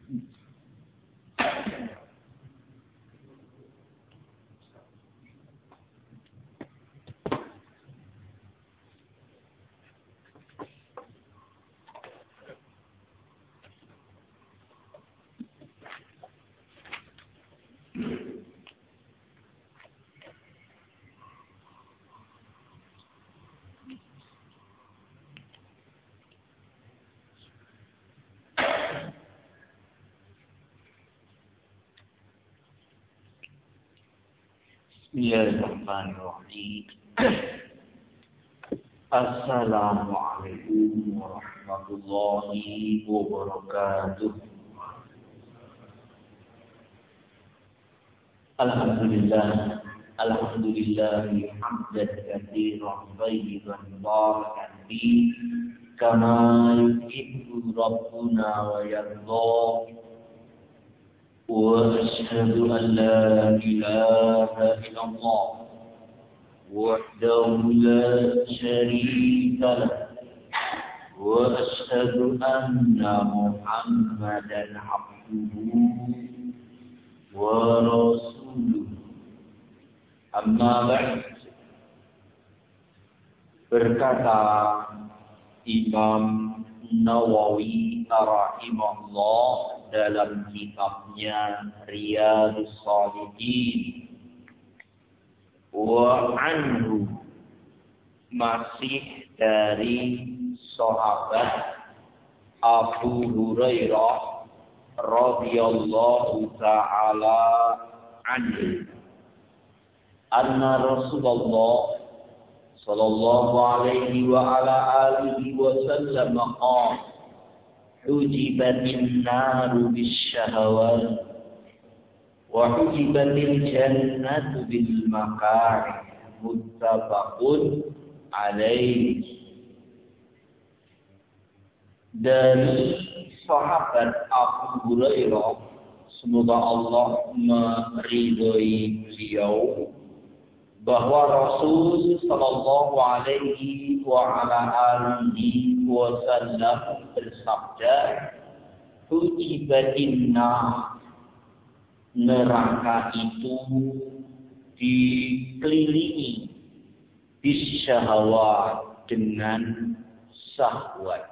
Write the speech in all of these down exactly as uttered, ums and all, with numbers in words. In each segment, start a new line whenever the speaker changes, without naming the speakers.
Bismillahirrahmanirrahim. Assalamualaikum warahmatullahi wabarakatuh. Alhamdulillah, alhamdulillah hamdan katsiran thayyiban mubarakan fi kama yuhibbu rabbuna wa yarda. وأشهد أن لا إله إلا الله وحده لا شريك له وأشهد أن محمدا عبده ورسوله أما بعد. Berkata Imam Nawawi rahimahullah dalam kitabnya Riyadhus Shalihin, wa anhu, masih dari sahabat Abu Hurairah radhiyallahu taala anhu, anna Rasulullah sallallahu alaihi wa ala alihi wa sallam qala hujibatin naru bisyahawat wa hujibatil jannatu bil makarih, muttafaqun alaih. Dari sahabat Abu Hurairah, semoga Allah meridhoi beliau, bahwa Rasul sallallahu alaihi wa ala alihi wasallam bersabda, hujibatin nar, neraka itu dikelilingi bisyahawat, dengan syahwat,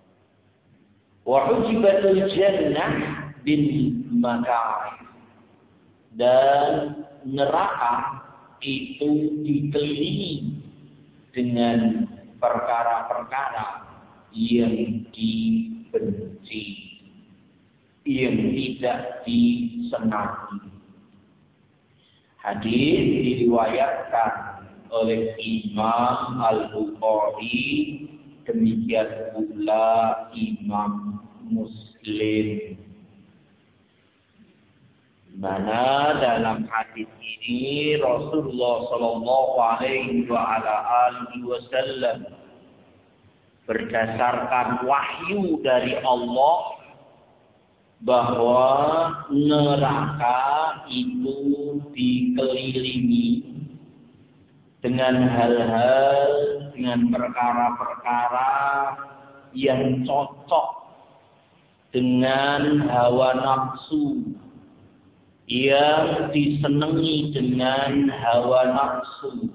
wa hujibatul jannah bil makarih, dan neraka itu dikelilingi dengan perkara-perkara yang dibenci, yang tidak disenangi. Hadis diriwayatkan oleh Imam Al-Bukhari, demikian pula Imam Muslim. Mana dalam hadis ini Rasulullah sallallahu alaihi wa ala alihi wasallam berdasarkan wahyu dari Allah bahwa neraka itu dikelilingi dengan hal-hal, dengan perkara-perkara yang cocok dengan hawa nafsu, yang disenangi dengan hawa nafsu.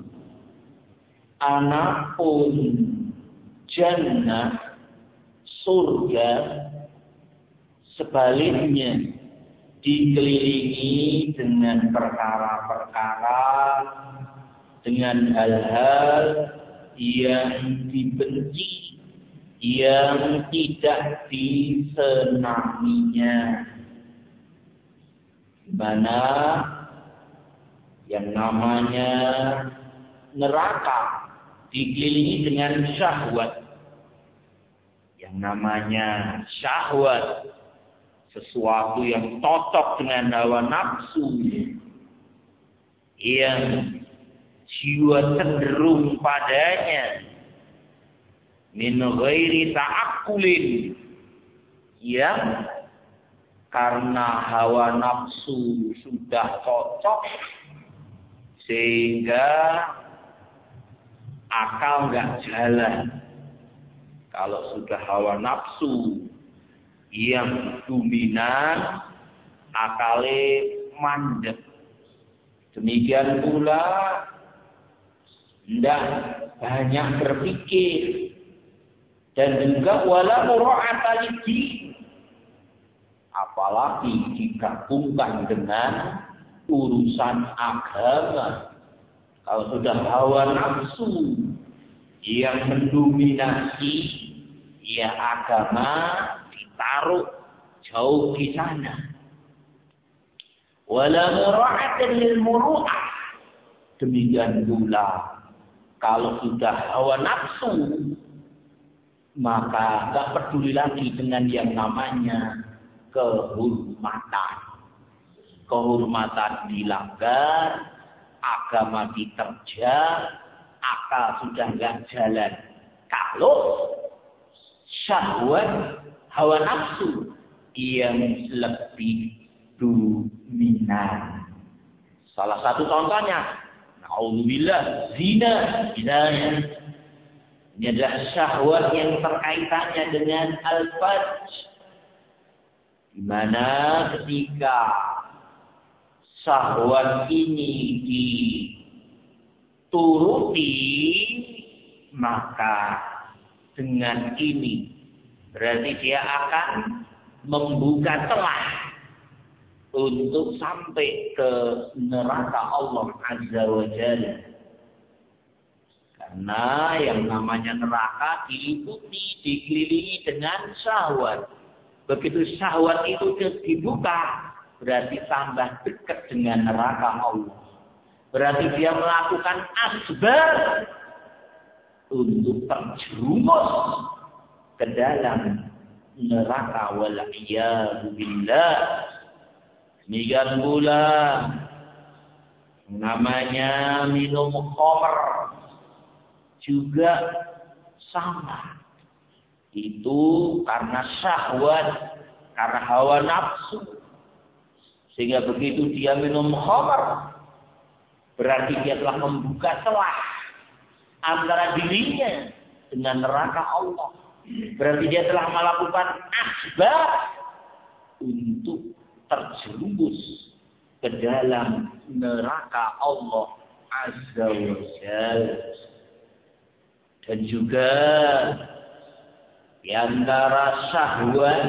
Anapun jannah, surga, sebaliknya dikelilingi dengan perkara-perkara, dengan hal-hal yang dibenci, yang tidak disenanginya. Mana yang namanya neraka dikelilingi dengan syahwat. Yang namanya syahwat, sesuatu yang cocok dengan hawa nafsu, yang jiwa cenderung padanya, min ghairi ta'akkulin, yang karena hawa nafsu sudah cocok sehingga akal nggak jalan. Kalau sudah hawa nafsu yang dominan, akale mandek. Demikian pula tidak banyak berpikir dan juga wala mura'ata lidin, apalagi digabungkan dengan urusan agama. Kalau sudah hawa nafsu yang mendominasi, ya agama ditaruh jauh di sana. Wala mura'atan lil muru'ah. Demikian pula kalau sudah hawa nafsu, maka tak peduli lagi dengan yang namanya kehormatan. Kehormatan dilanggar, agama diterjang, akal sudah enggak jalan. Kalau syahwat hawa nafsu yang lebih dominan. Salah satu contohnya, naudzubillah, zina. Misalnya, ini adalah syahwat yang terkaitannya dengan al-fajr, di mana ketika syahwat ini dituruti, maka dengan ini berarti dia akan membuka celah untuk sampai ke neraka Allah Azza wa Jalla. Karena yang namanya neraka diliputi, dikelilingi dengan syahwat. Begitu syahwat itu dibuka, berarti tambah dekat dengan neraka Allah. Berarti dia melakukan asbab untuk terjerumus ke dalam neraka wal-iyadu billah. Demikian pula namanya minum khamr juga sama. Itu karena syahwat, karena hawa nafsu. Sehingga begitu dia minum khamr, berarti dia telah membuka celah antara dirinya dengan neraka Allah. Berarti dia telah melakukan asbab untuk terjerumus ke dalam neraka Allah Azza wa Jalla. Dan juga di antara syahwat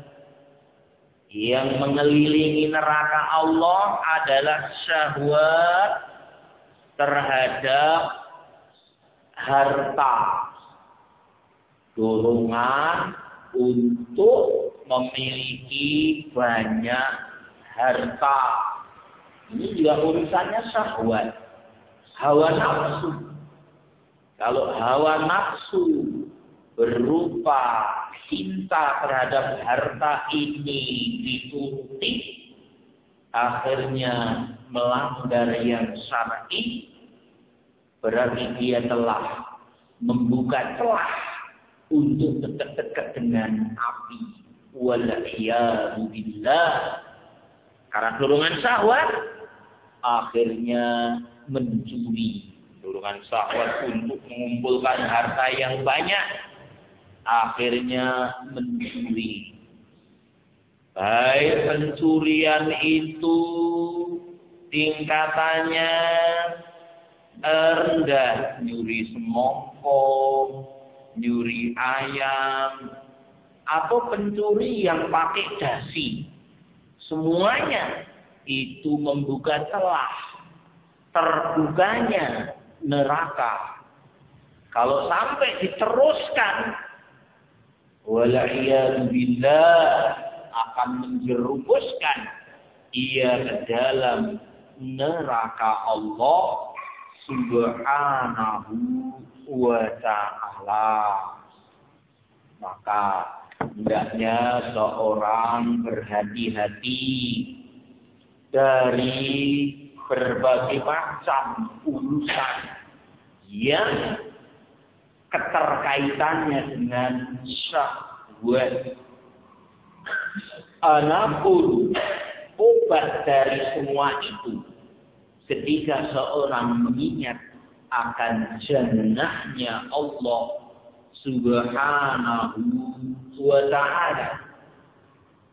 yang mengelilingi neraka Allah adalah syahwat terhadap harta. Dorongan untuk memiliki banyak harta. Ini juga urusannya syahwat. Hawa nafsu. Kalau hawa nafsu berupa cinta terhadap harta ini dituruti, akhirnya melanggar yang syar'i, berarti dia telah membuka celah untuk dekat-dekat dengan api. Wal'iyadu billah. Karena dorongan syahwat, akhirnya mencuri. Dorongan syahwat untuk mengumpulkan harta yang banyak, akhirnya mencuri. Baik pencurian itu tingkatannya rendah, nyuri semongko, nyuri ayam, atau pencuri yang pakai dasi. Semuanya itu membuka celah terbukanya neraka. Kalau sampai diteruskan, wal'iyadu billah, akan menjerumuskan ia ke dalam neraka Allah Subhanahu wa ta'ala. Maka hendaknya seorang berhati-hati dari berbagai macam urusan yang keterkaitannya dengan syahwat. Anapun obat dari semua itu, ketika seorang mengingat akan jannahnya Allah Subhanahu wa ta'ala,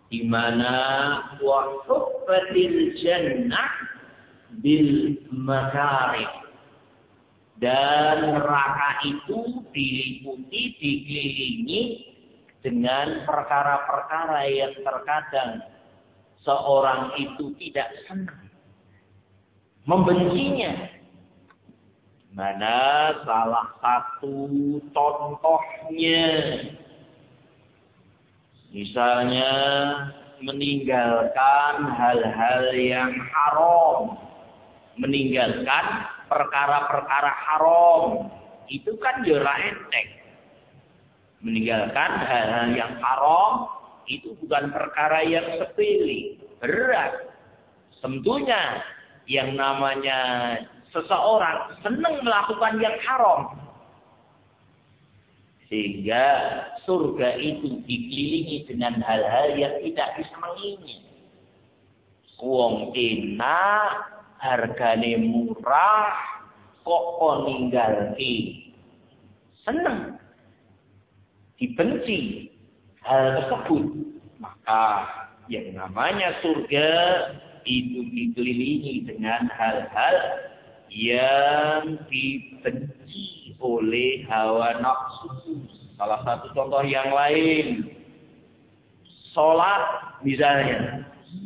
di mana wa huffatil jannah bil makarih, dan neraka itu diliputi, dikelilingi dengan perkara-perkara yang terkadang seorang itu tidak senang, membencinya. Mana salah satu contohnya, misalnya meninggalkan hal-hal yang haram, meninggalkan perkara-perkara haram, itu kan jera enteng. Meninggalkan hal-hal yang haram itu bukan perkara yang sepele, berat. Tentunya yang namanya seseorang senang melakukan yang haram, sehingga surga itu dikelilingi dengan hal-hal yang tidak disenanginya. Wong enak, hargane murah, kok kon ninggalke. Seneng, dibenci hal tersebut. Maka yang namanya surga itu dikelilingi dengan hal-hal yang dibenci oleh hawa nafsu. Salah satu contoh yang lain, sholat misalnya.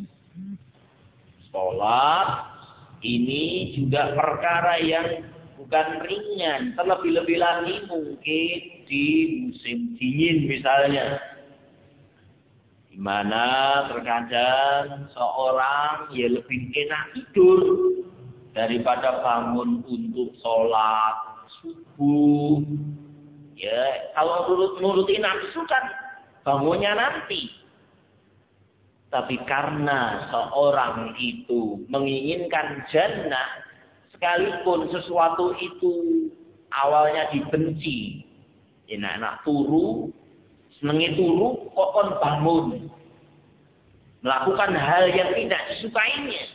Sholat ini juga perkara yang bukan ringan. Terlebih-lebih lagi mungkin di musim dingin misalnya, di mana terkadang seorang ya lebih enak tidur daripada bangun untuk sholat subuh. Ya, kalau nurutin nafsu kan bangunnya nanti. Tapi karena seorang itu menginginkan jannah, sekalipun sesuatu itu awalnya dibenci, enak-enak turu, senengi turu, kok kon bangun, melakukan hal yang tidak disukainya.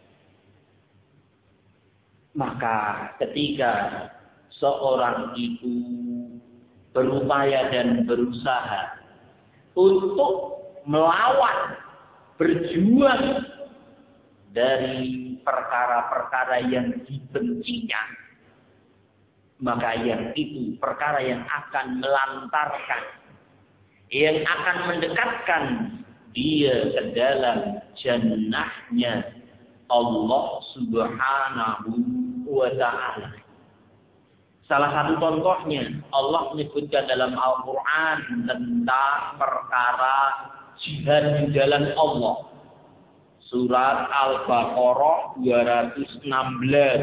Maka ketika seorang itu berupaya dan berusaha untuk melawan, berjuang dari perkara-perkara yang dibencinya, maka yang itu perkara yang akan melantarkan, yang akan mendekatkan dia ke dalam jannahnya Allah Subhanahu wa ta'ala. Salah satu contohnya, Allah menyebutkan dalam Al-Quran tentang perkara jihad di jalan Allah. Surat Al-Baqarah dua ratus enam belas.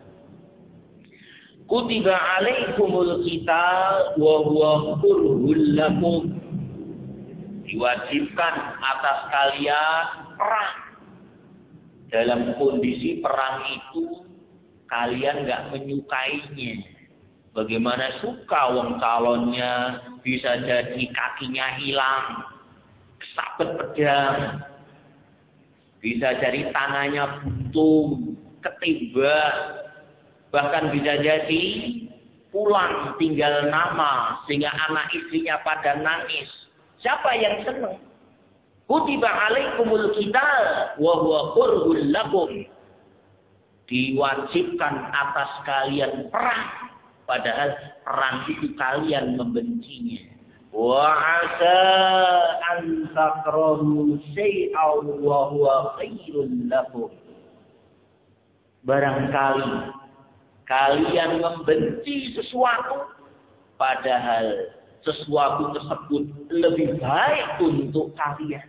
Kutiba alaikumul qital wa huwa kurhul lakum. Diwajibkan atas kalian perang. Dalam kondisi perang itu kalian enggak menyukainya. Bagaimana suka wong calonnya bisa jadi kakinya hilang, kesabet pedang, bisa jadi tangannya buntung, ketibak, bahkan bisa jadi pulang tinggal nama sehingga anak istrinya pada nangis. Siapa yang senang? Kutiba alaikumul qital wa huwa kurhul lakum. Diwajibkan atas kalian perang, padahal perang itu kalian membencinya. Wa asa an takrahu syai'an wa huwa khairul lakum. Barangkali kalian membenci sesuatu, padahal sesuatu tersebut lebih baik untuk kalian.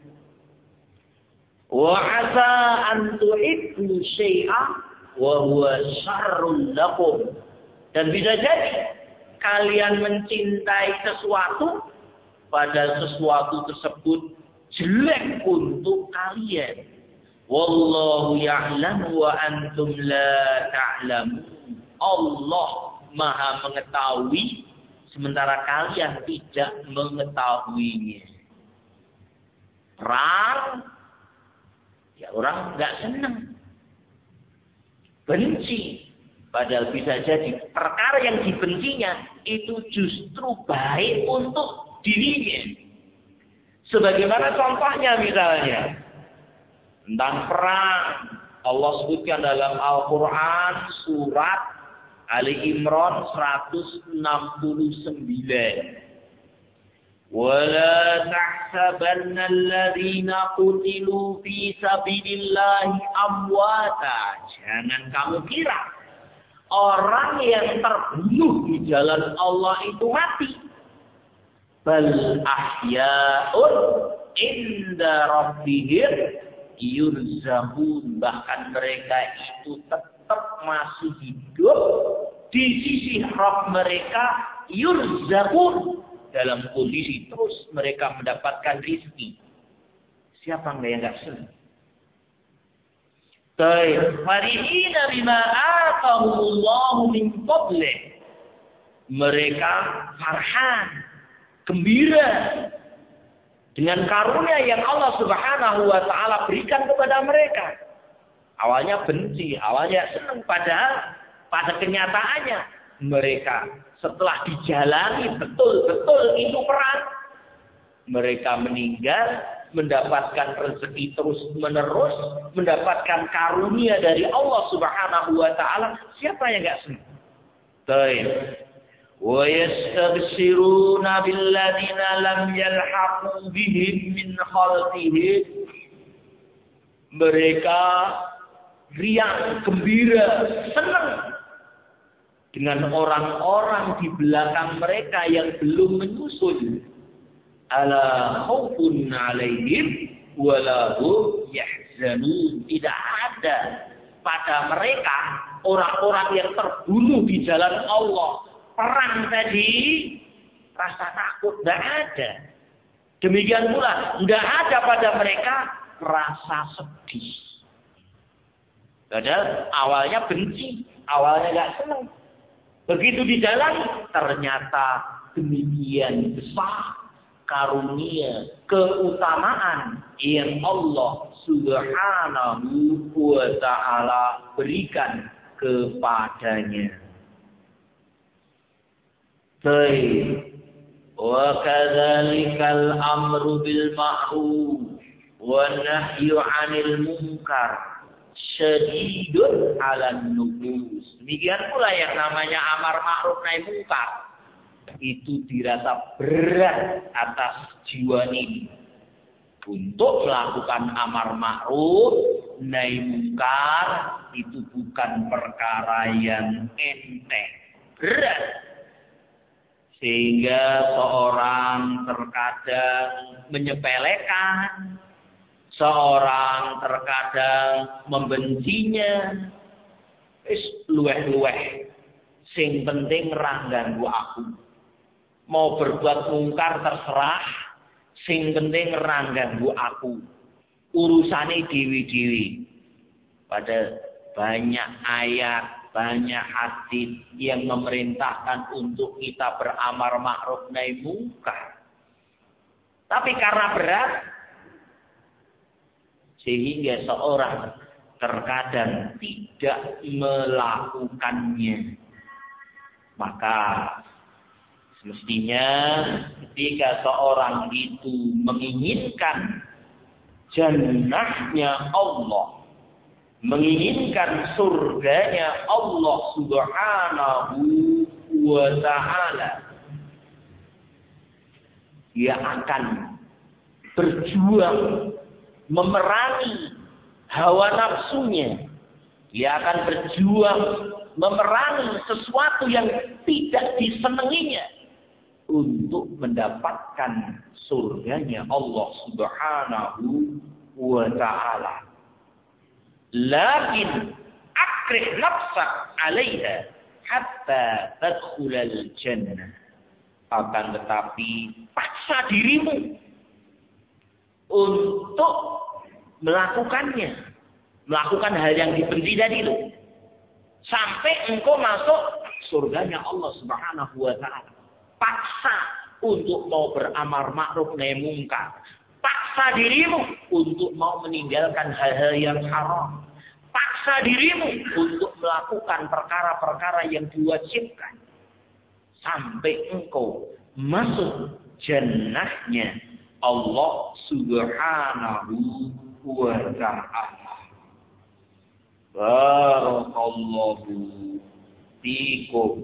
Wa asa an tuhibbu syai'an wa huwa syarrul lakum. Dan bisa jadi kalian mencintai sesuatu, padahal sesuatu tersebut jelek untuk kalian. Wallahu ya'lamu wa antum la ta'lamun. Allah Maha mengetahui, sementara kalian tidak mengetahuinya. Perang, ya orang nggak senang, benci. Padahal bisa jadi perkara yang dibencinya itu justru baik untuk dirinya. Sebagaimana contohnya misalnya tentang perang, Allah sebutkan dalam Al-Quran surat Ali Imran seratus enam puluh sembilan. وَلَا تَحْسَبَنَّ الَّذِينَ قُتِلُوا فِي سَبِيلِ اللَّهِ أَمْوَاتًا. Jangan kamu kira orang yang terbunuh di jalan Allah itu mati. Bal ahya'un inda rabbihim yurzaqun. Bahkan mereka itu tetap masih hidup di sisi Rabb mereka, yurzaqun, dalam kondisi terus mereka mendapatkan rizki. Siapa yang enggak senang? Baik, farihina bima atahumullahu min fadlih. Mereka farhan, gembira dengan karunia yang Allah Subhanahu wa taala berikan kepada mereka. Awalnya benci, awalnya senang, padahal pada kenyataannya mereka setelah dijalani betul-betul itu perang, mereka meninggal, mendapatkan rezeki terus-menerus, mendapatkan karunia dari Allah Subhanahu wa taala. Siapa yang enggak senang? Baik. Wa yastabshiruna billadzina lam yalhaqu bihim min khalqihim. Mereka riang, gembira, senang dengan orang-orang di belakang mereka yang belum menyusul. Ala khaufun alaihim wala hum yahzanun. Tidak ada pada mereka orang-orang yang terbunuh di jalan Allah. Perang tadi rasa takut tidak ada. Demikian pula tidak ada pada mereka rasa sedih. Padahal awalnya benci, awalnya tidak senang. Begitu di jalan, ternyata demikian besar karunia, keutamaan yang Allah Subhanahu wa ta'ala berikan kepadanya. Baik. Wa kadzalikal amru bil ma'ruf wa nahyu 'anil munkar syadidun 'alan nufus. Demikian pula yang namanya amar ma'ruf nahi munkar itu dirasa berat atas jiwa ini. Untuk melakukan amar ma'ruf nahi munkar itu bukan perkara yang enteng, berat. Sehingga seorang terkadang menyepelekan, seorang terkadang membencinya. Wis luweh-luweh. Sing penting ra ganggu aku. Mau berbuat mungkar terserah, sing penting ra ganggu aku. Urusane dewi-dewi. Pada banyak ayat, banyak hadis yang memerintahkan untuk kita beramar ma'ruf nahi munkar. Tapi karena berat, sehingga seorang terkadang tidak melakukannya. Maka semestinya ketika seorang itu menginginkan jannahnya Allah, menginginkan surganya Allah Subhanahu wa ta'ala, dia akan berjuang memerangi hawa nafsunya. Dia akan berjuang memerangi sesuatu yang tidak disenanginya untuk mendapatkan surganya Allah Subhanahu wa ta'ala. Lakin akrih nafsak 'alaiha hatta tadkhulal jannah. Akan tetapi paksa dirimu untuk melakukannya, melakukan hal yang dibenci tadi itu, sampai engkau masuk surganya Allah Subhanahu wa ta'ala. Paksa untuk mau beramar ma'ruf nahi munkar. Paksa dirimu untuk mau meninggalkan hal-hal yang haram. Paksa dirimu untuk melakukan perkara-perkara yang diwajibkan. Sampai engkau masuk jannahnya Allah Subhanahu wa ta'ala. Barakallahu fikum.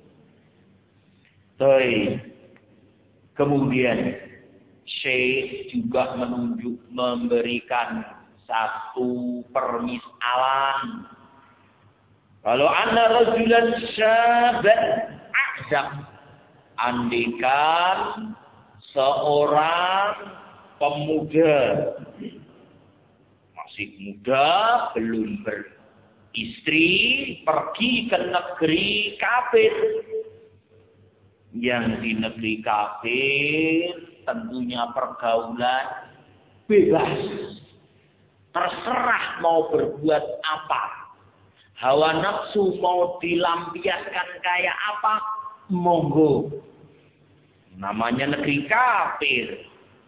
Baik. Kemudian Syekh juga menunjuk memberikan satu permisalan. Kalau anna rajulan syaban a'zam, andikan seorang pemuda masih muda, belum beristri, pergi ke negeri kafir. Yang di negeri kafir tentunya pergaulan bebas. Terserah mau berbuat apa. Hawa nafsu mau dilampiaskan kayak apa, monggo. Namanya negeri kafir.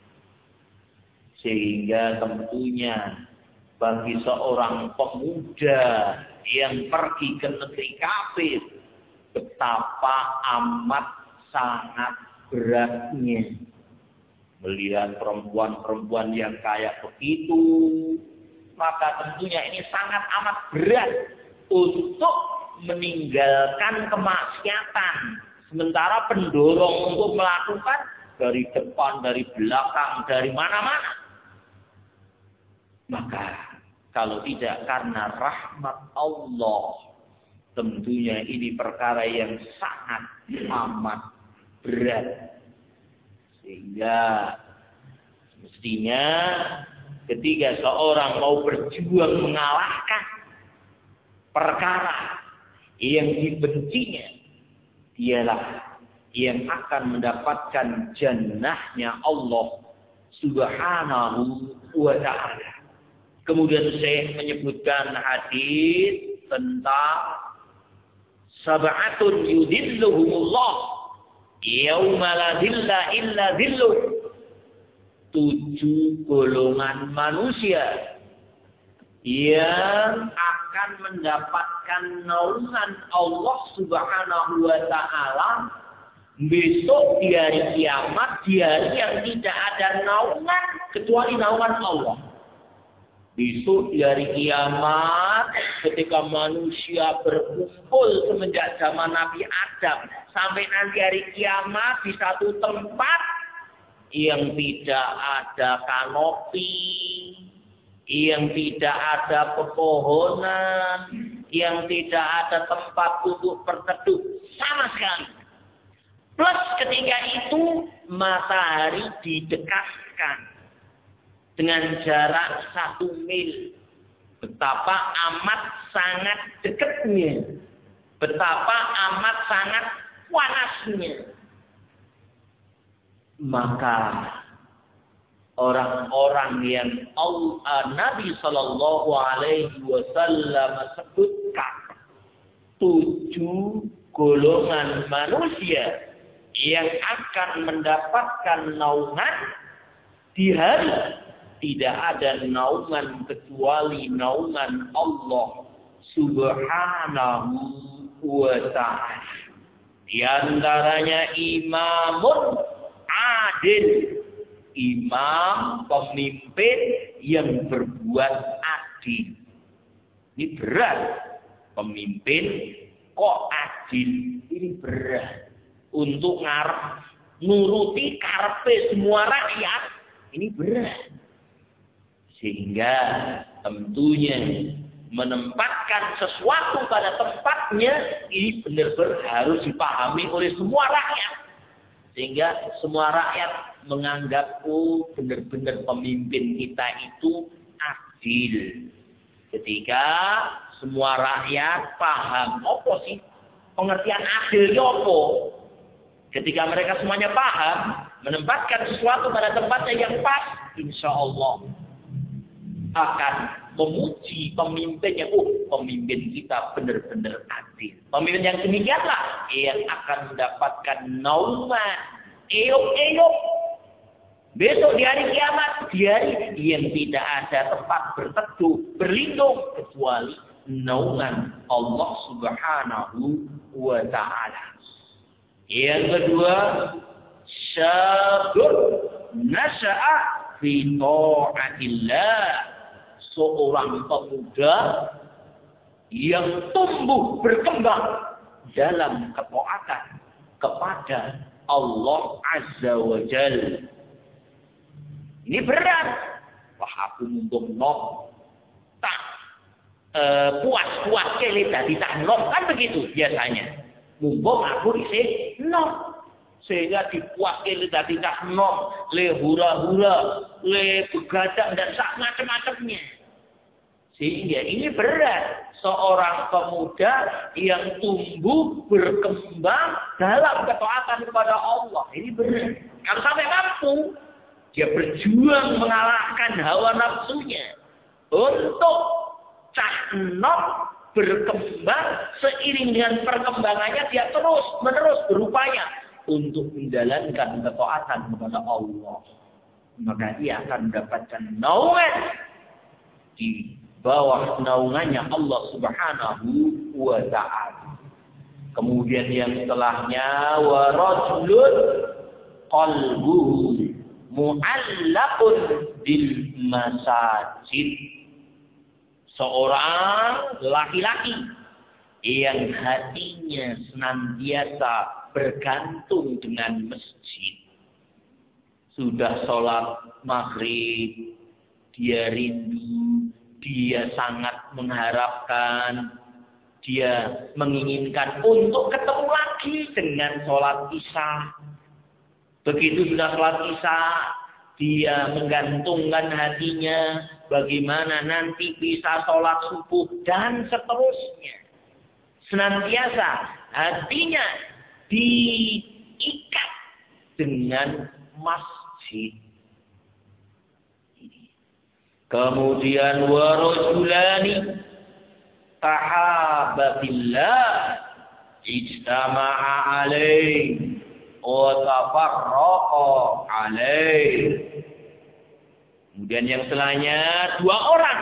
Sehingga tentunya bagi seorang pemuda yang pergi ke negeri kafir, betapa amat sangat beratnya melihat perempuan-perempuan yang kayak begitu. Maka tentunya ini sangat amat berat untuk meninggalkan kemaksiatan. Sementara pendorong untuk melakukan dari depan, dari belakang, dari mana-mana. Maka kalau tidak karena rahmat Allah, tentunya ini perkara yang sangat amat berat. Sehingga mestinya ketika seorang mau berjuang mengalahkan perkara yang dibencinya, dialah yang akan mendapatkan jannahnya Allah Subhanahu wa ta'ala. Kemudian Syekh menyebutkan hadis tentang sab'atun yudilluhumullah yauma la dhilla illa dhilluh. Tujuh golongan manusia yang akan mendapatkan naungan Allah Subhanahu wa ta'ala besok di hari kiamat, di hari yang tidak ada naungan kecuali naungan Allah. Besok di hari kiamat, ketika manusia berkumpul semenjak zaman Nabi Adam sampai nanti hari kiamat di satu tempat yang tidak ada kanopi, yang tidak ada pepohonan, yang tidak ada tempat duduk berteduh sama sekali. Plus ketika itu matahari didekatkan dengan jarak satu mil. Betapa amat sangat dekatnya. Betapa amat sangat panasnya. Maka orang-orang yang Allah, Nabi Shallallahu Alaihi Wasallam sebutkan tujuh golongan manusia yang akan mendapatkan naungan di hari tidak ada naungan kecuali naungan Allah Subhanahu wa ta'ala. Di antaranya imamun adil, imam pemimpin yang berbuat adil. Ini berat. Pemimpin kok adil, ini berat. Untuk ngarep nuruti karepe semua rakyat, ini berat. Sehingga tentunya menempatkan sesuatu pada tempatnya ini benar-benar harus dipahami oleh semua rakyat. Sehingga semua rakyat menganggap oh benar-benar pemimpin kita itu adil. Ketika semua rakyat paham apa sih pengertian adil apa? Ketika mereka semuanya paham, menempatkan sesuatu pada tempatnya yang pas, insya Allah akan memuji pemimpinnya. Oh, pemimpin kita benar-benar adil. Pemimpin yang demikianlah yang akan mendapatkan naungan. Eyok-eyok. Besok di hari kiamat, di hari yang tidak ada tempat berteduh, berlindung kecuali naungan Allah Subhanahu wa ta'ala. Yang kedua, syabur nasya'a fi ta'atillah. Seorang pemuda yang tumbuh berkembang dalam ketaatan kepada Allah Azza wa Jalla. Ini berat. Wah, aku mumpung nom tak eh, puas-puas kele dadi tak nom, kan begitu biasanya. Mumpung aku isih nom, sehingga dipuas kele dadi tak nom, le hura-hura, le begadang dan sak macam-macamnya. Sehingga ini berat. Seorang pemuda yang tumbuh berkembang dalam ketaatan kepada Allah. Ini berat. Kalau sampai mampu, dia berjuang mengalahkan hawa nafsunya untuk cah enom berkembang seiring dengan perkembangannya dia terus menerus berupaya untuk menjalankan ketaatan kepada Allah. Maka dia akan mendapatkan naungan di bawah naungannya Allah Subhanahu wa ta'ala. Kemudian yang setelahnya wa rajulun qalbuhu mu'allaqun bil masajid. Seorang laki-laki yang hatinya senantiasa bergantung dengan masjid. Sudah sholat maghrib, dia rindu, dia sangat mengharapkan, dia menginginkan untuk ketemu lagi dengan sholat isya. Begitu sudah sholat isya, dia menggantungkan hatinya bagaimana nanti bisa sholat subuh dan seterusnya. Senantiasa hatinya diikat dengan masjid. Kemudian warajulani tahabbatillah ijtama'a alaihi wa tafarraqa alaihi. Kemudian yang setelahnya dua orang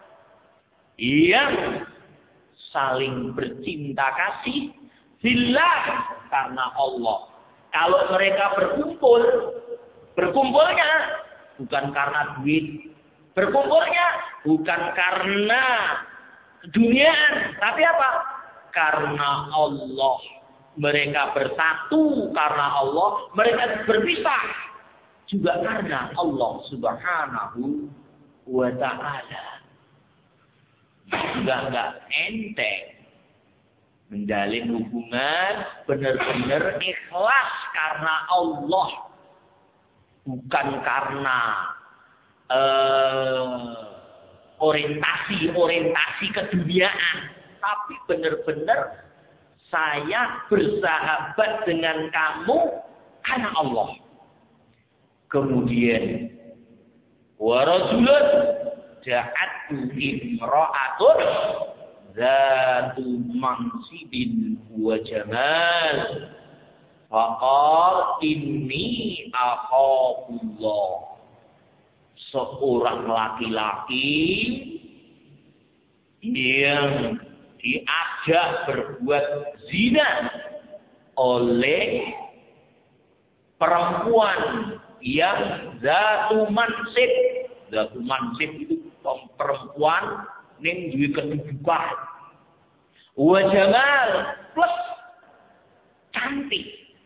yang saling bercinta kasih billah karena Allah. Kalau mereka berkumpul, berkumpulnya bukan karena duit. Berkumpulnya bukan karena keduniaan, tapi apa? Karena Allah. Mereka bersatu karena Allah, mereka berpisah juga karena Allah Subhanahu wa ta'ala. Juga enggak enteng menjalin hubungan benar-benar ikhlas karena Allah, bukan karena orientasi-orientasi uh, keduniaan, tapi benar-benar saya bersahabat dengan kamu karena Allah. Kemudian warajulun ja'atu imra'atun zatu mansibin wa jamal faqal inni akhafullah. Seorang laki-laki yang diajak berbuat zina oleh perempuan yang zatu mansib. Zatu mansib itu perempuan yang duwe kedudukan. Wa jamal plus cantik.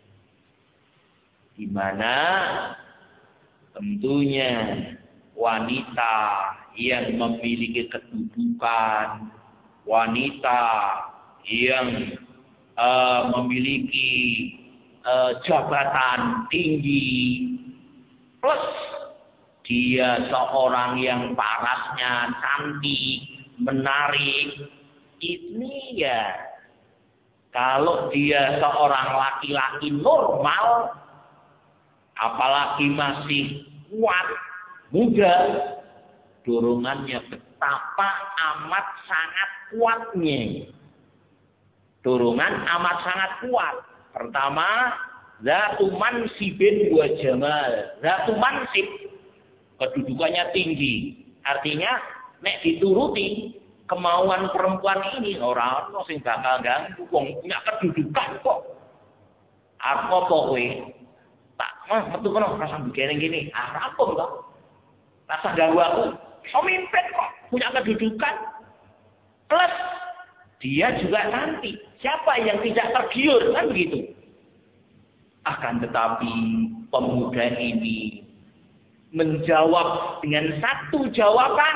Di mana tentunya wanita yang memiliki kedudukan, wanita yang uh, memiliki uh, jabatan tinggi, plus dia seorang yang parasnya cantik, menarik, ini ya kalau dia seorang laki-laki normal, apalagi masih kuat, muda, dorongannya betapa amat sangat kuatnya. Dorongan amat sangat kuat. Pertama, zatu mansibin wa jamal. Zatu mansib, kedudukannya tinggi. Artinya, nek dituruti kemauan perempuan ini, orang orang sing bakal ganggu, wong punya kedudukan kok. Apa kowe? Tak Oh, metu kono rasa begini gini. Ah, rampung kok. Rasa ganggu aku. Pemimpin kok punya kedudukan. Plus dia juga cantik. Siapa yang tidak tergiur kan begitu? Akan tetapi pemuda ini menjawab dengan satu jawaban.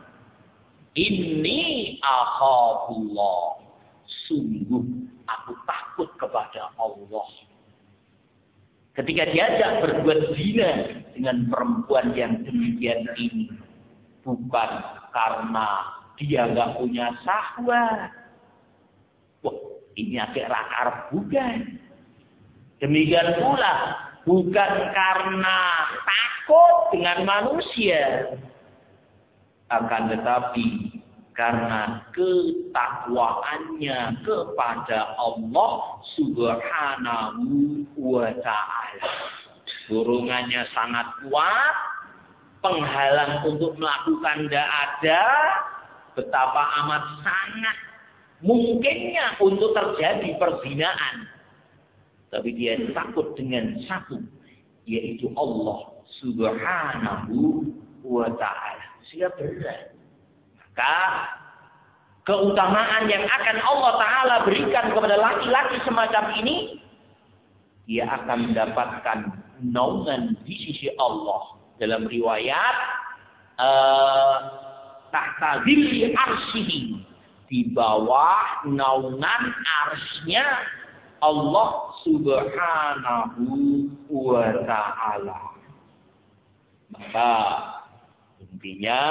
Ini akhafullah. Sungguh aku takut kepada Allah. Ketika diajak berbuat zina dengan perempuan yang demikian ini, bukan karena dia nggak punya syahwat. Wah, ini agak rakar bukan. Demikian pula bukan karena takut dengan manusia, akan tetapi karena ketakwaannya kepada Allah Subhanahu wa ta'ala. Dorongannya sangat kuat, penghalang untuk melakukan tidak ada, betapa amat sangat mungkinnya untuk terjadi perzinaan. Tapi dia takut dengan satu, yaitu Allah Subhanahu wa ta'ala. Sehingga berat. Maka keutamaan yang akan Allah Ta'ala berikan kepada laki-laki semacam ini, dia akan mendapatkan naungan di sisi Allah. Dalam riwayat, tahta zilli arsyihi, di bawah naungan arsy-nya Allah Subhanahu wa ta'ala. Maka intinya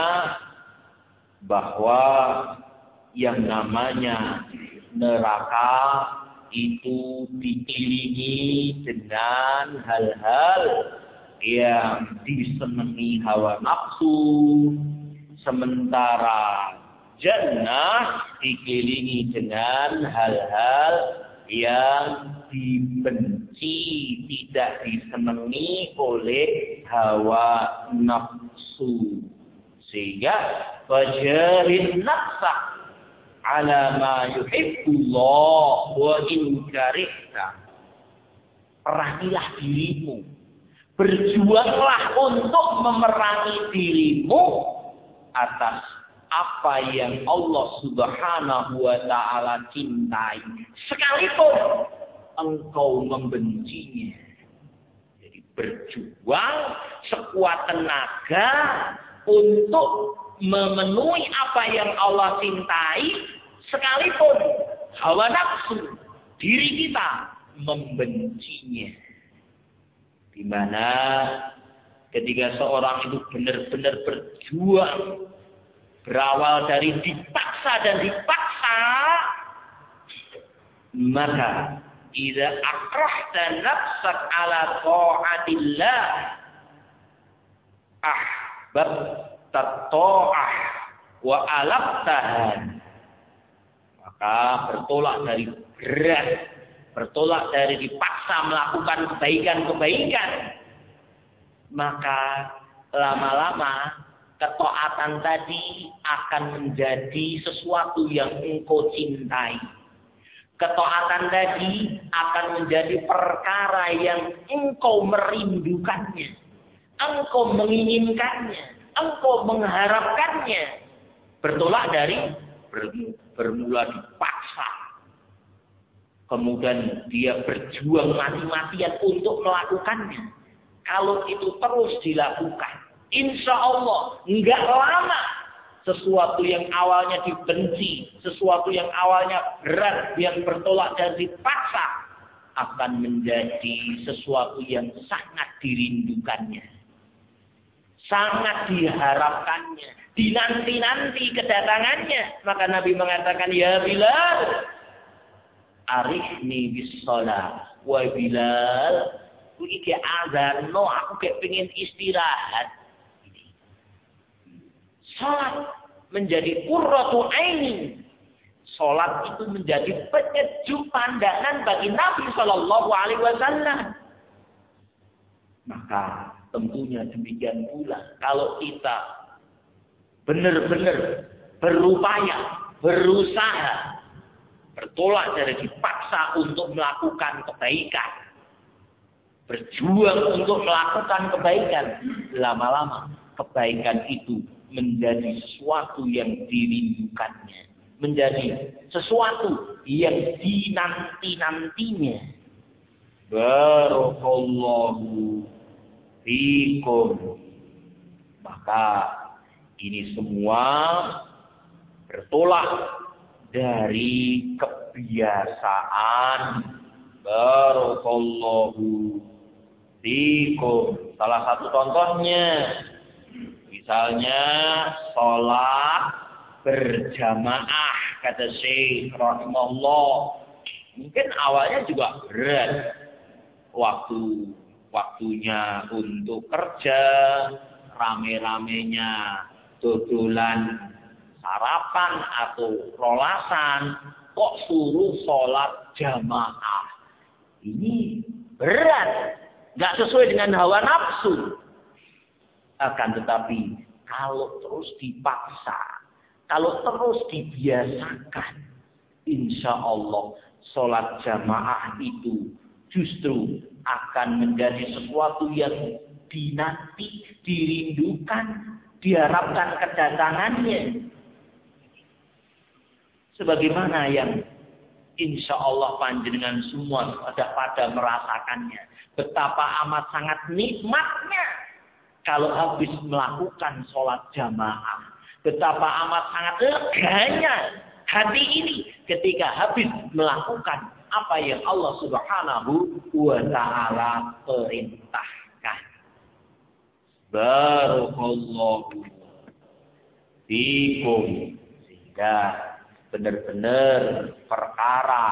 bahwa yang namanya neraka itu dikelilingi dengan hal-hal yang disenangi hawa nafsu, sementara jannah dikelilingi dengan hal-hal yang dibenci, tidak disenangi oleh hawa nafsu. Sehingga fajarin nafsa ala ma yuhibbullah wa in karihta. Perangilah dirimu, berjuanglah untuk memerangi dirimu atas apa yang Allah Subhanahu wa ta'ala cintai, sekalipun engkau membencinya. Jadi berjuang sekuat tenaga untuk memenuhi apa yang Allah cintai, sekalipun hawa nafsu diri kita membencinya. Di mana ketika seorang itu benar-benar berjuang, berawal dari dipaksa dan dipaksa, maka idza akrahta nafsak ala ta'atillah ahbabta ta'ah wa alabtahan, maka bertolak dari berat, bertolak dari dipaksa melakukan kebaikan-kebaikan, maka lama-lama ketaatan tadi akan menjadi sesuatu yang engkau cintai. Ketaatan tadi akan menjadi perkara yang engkau merindukannya, engkau menginginkannya, engkau mengharapkannya. Bertolak dari bermula dipaksa, kemudian dia berjuang mati-matian untuk melakukannya. Kalau itu terus dilakukan, insya Allah enggak lama sesuatu yang awalnya dibenci, sesuatu yang awalnya berat, yang bertolak dan dipaksa, akan menjadi sesuatu yang sangat dirindukannya, sangat diharapkannya, dinanti-nanti kedatangannya. Maka Nabi mengatakan, ya Bilal, arifni bis shalah. Wa Bilal, aku iki azan, no, aku kayak pengen istirahat. Salat menjadi qurratu aini. Salat itu menjadi penyejuk pandangan bagi Nabi Shallallahu Alaihi Wasallam. Maka tentunya demikian pula kalau kita benar-benar berupaya, berusaha, bertolak dari dipaksa untuk melakukan kebaikan, berjuang untuk melakukan kebaikan, lama-lama kebaikan itu menjadi sesuatu yang dirindukannya, menjadi sesuatu yang dinanti-nantinya. Barakallahu fikum. Maka ini semua bertolak dari kebiasaan. Barakallahu fikum. Salah satu contohnya, misalnya sholat berjamaah, kata Syekh rahimahullah. Mungkin awalnya juga berat. Waktu waktunya untuk kerja, rame-ramenya dodolan sarapan atau rolasan, kok suruh sholat jamaah. Ini berat, nggak sesuai dengan hawa nafsu. Akan tetapi kalau terus dipaksa, kalau terus dibiasakan, insya Allah sholat jamaah itu justru akan menjadi sesuatu yang dinanti, dirindukan, diharapkan kedatangannya. Sebagaimana yang insya Allah panjenengan semua sudah pada merasakannya. Betapa amat sangat nikmatnya kalau habis melakukan sholat jamaah. Betapa amat sangat leganya hati ini ketika habis melakukan apa yang Allah Subhanahu wa Ta'ala perintahkan. Barakallahu fikum. Sehingga benar-benar perkara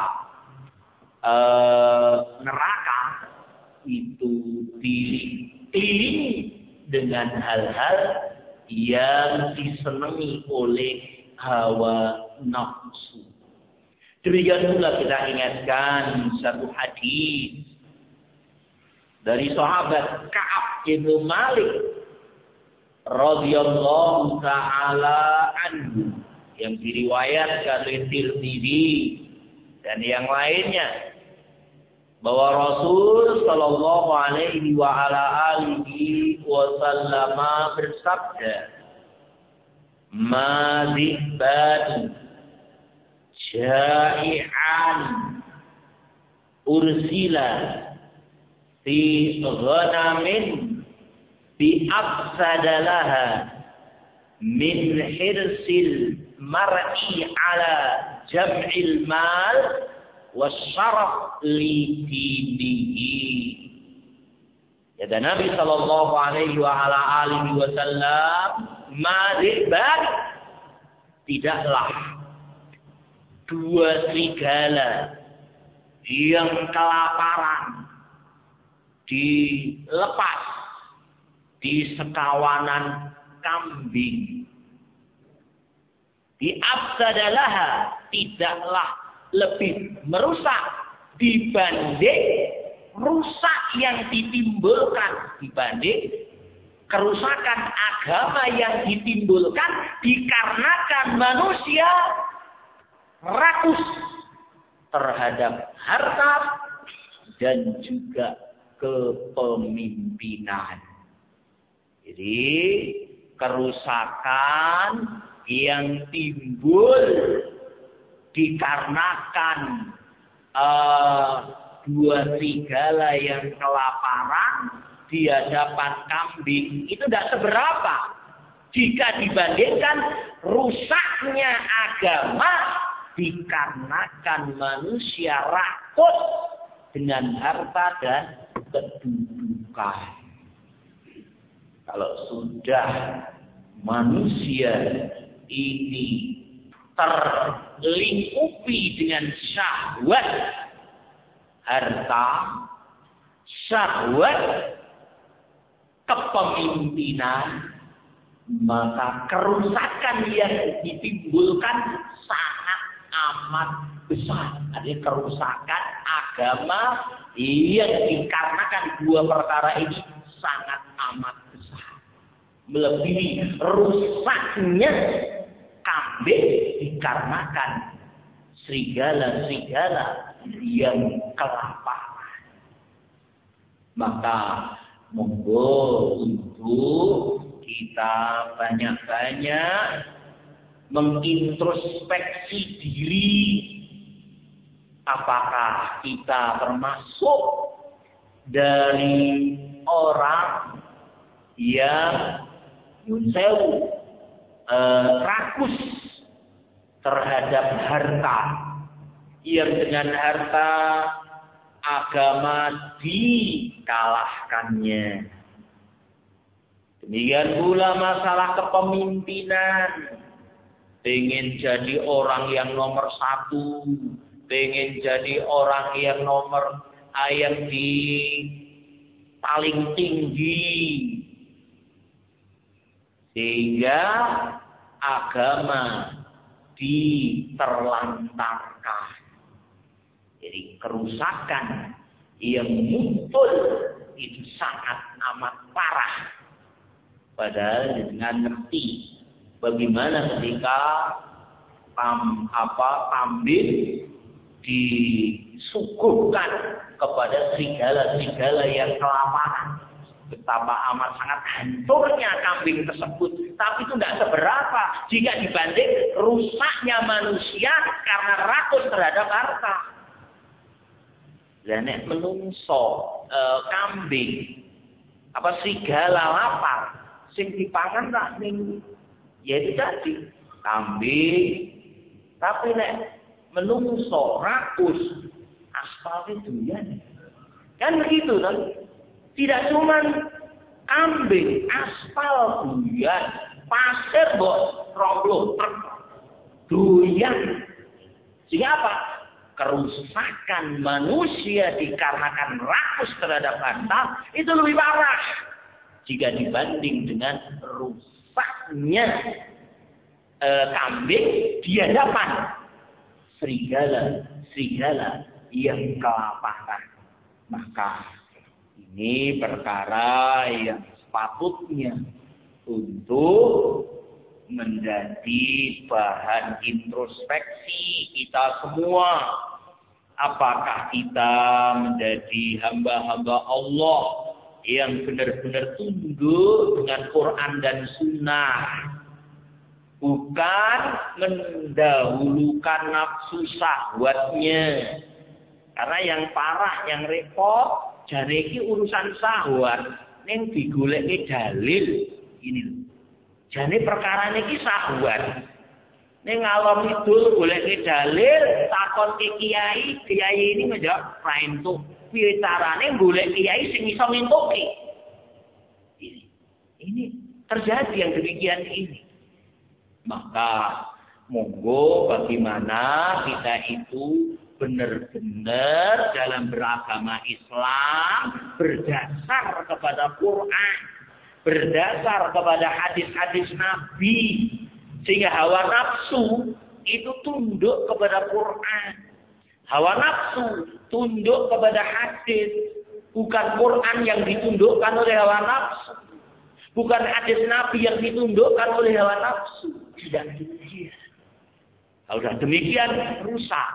eh, neraka itu dikelilingi dengan hal-hal yang disenangi oleh hawa nafsu. Demikian pula kita ingatkan satu hadis dari sahabat Ka'ab bin Malik radhiyallahu taala anhu yang diriwayatkan oleh Tirmidzi dan yang lainnya, bahwa Rasul sallallahu alaihi wa ala alihi wasallam bersabda, "Ma dhibban syai'an ursila fi ghanamin bi afsadalaha min hirsil mar'i ala jam'il mal wasyaraf li dinihi." Ya, dan Nabi sallallahu alaihi wa ala alihi wasallam, "Ma'ribat, tidaklah dua serigala yang kelaparan dilepas di sekawanan kambing. Di afsadalaha, tidaklah lebih merusak dibanding rusak yang ditimbulkan, dibanding kerusakan agama yang ditimbulkan dikarenakan manusia rakus terhadap harta dan juga kepemimpinan." Jadi kerusakan yang timbul dikarenakan uh, dua serigala yang kelaparan di hadapan kambing itu tidak seberapa jika dibandingkan rusaknya agama dikarenakan manusia rakus dengan harta dan kedudukan. Kalau sudah manusia ini terlingkupi dengan syahwat harta, syahwat kepemimpinan, maka kerusakan yang ditimbulkan sangat amat besar. Ada kerusakan agama yang dikarenakan dua perkara ini sangat amat besar. Melebihi rusaknya kambing dikarenakan serigala-serigala yang kelaparan. Maka monggo untuk kita banyak-banyak mengintrospeksi diri. Apakah kita termasuk dari orang yang yunsewu, eh, rakus terhadap harta, yang dengan harta agama dikalahkannya. Demikian pula masalah kepemimpinan. Pengen jadi orang yang nomor satu, pengen jadi orang yang nomor yang di paling tinggi, sehingga agama diterlantarkan. Jadi kerusakan yang muncul itu sangat amat parah. Padahal dengan ngerti bagaimana ketika pam, apa, pambin disuguhkan kepada serigala-serigala yang kelaparan. Betapa amat sangat hancurnya kambing tersebut. Tapi itu tidak seberapa jika dibanding rusaknya manusia karena rakus terhadap harta. Dan nek menungso e, kambing apa serigala lapar sing dipangan tak ning ya itu tadi kambing. Tapi nek menungso rakus aspal itu ya. Kan begitu kan? Tidak cuma kambing, aspal buyan, pasir bos romblo truk doyan. Sehingga apa? Kerusakan manusia dikarenakan rakus terhadap harta itu lebih parah jika dibanding dengan rusaknya e, kambing di hadapan serigala, serigala yang kelaparan. Maka ini perkara yang sepatutnya untuk menjadi bahan introspeksi kita semua. Apakah kita menjadi hamba-hamba Allah yang benar-benar tunduk dengan Quran dan Sunnah, bukan mendahulukan nafsu syahwatnya. Karena yang parah, yang repot, jane iki urusan syahwat ning digoleki dalil ini lho. Jane perkara niki syahwat. Ning ngalor idul goleki dalil, takon ke kiai, kiai ini menjawab ra entuk. Piye carane golek kiai sing iso ngentuki? Ini, ini terjadi yang demikian ini. Maka monggo bagaimana kita itu benar-benar dalam beragama Islam berdasar kepada Quran, berdasar kepada hadis-hadis Nabi, sehingga hawa nafsu itu tunduk kepada Quran, hawa nafsu tunduk kepada hadis, bukan Quran yang ditundukkan oleh hawa nafsu, bukan hadis Nabi yang ditundukkan oleh hawa nafsu. Tidak demikian. Kalau sudah demikian rusak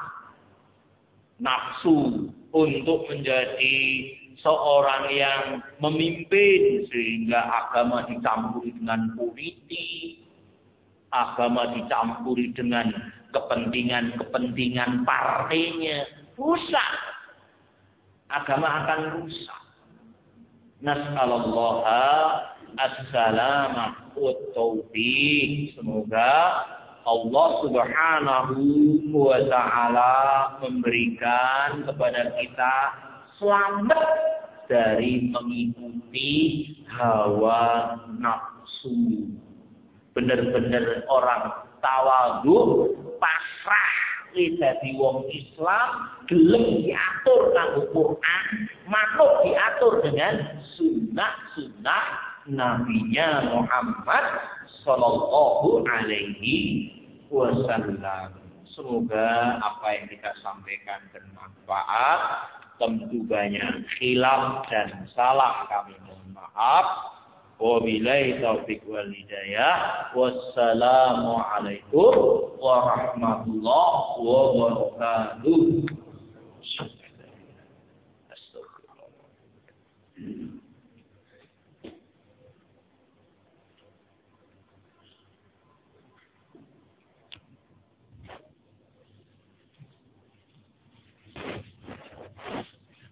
nafsu untuk menjadi seorang yang memimpin, sehingga agama dicampuri dengan politik, agama dicampuri dengan kepentingan-kepentingan partainya, rusak. Agama akan rusak. Nas'alallah as-salamah wa taufiq. Semoga Allah Subhanahu wa ta'ala memberikan kepada kita selamat dari mengikuti hawa nafsu. Benar-benar orang tawadhu, pasrah dadi wong Islam, gelem diatur kanggo Quran, manut diatur dengan sunnah-sunnah nabinya Muhammad sallallahu alaihi wasallam. Semoga apa yang kita sampaikan bermanfaat. Tentu banyak khilaf dan salah, kami mohon maaf. Wabillahi taufiq wal hidayah. Wassalamu alaikum warahmatullahi wabarakatuh.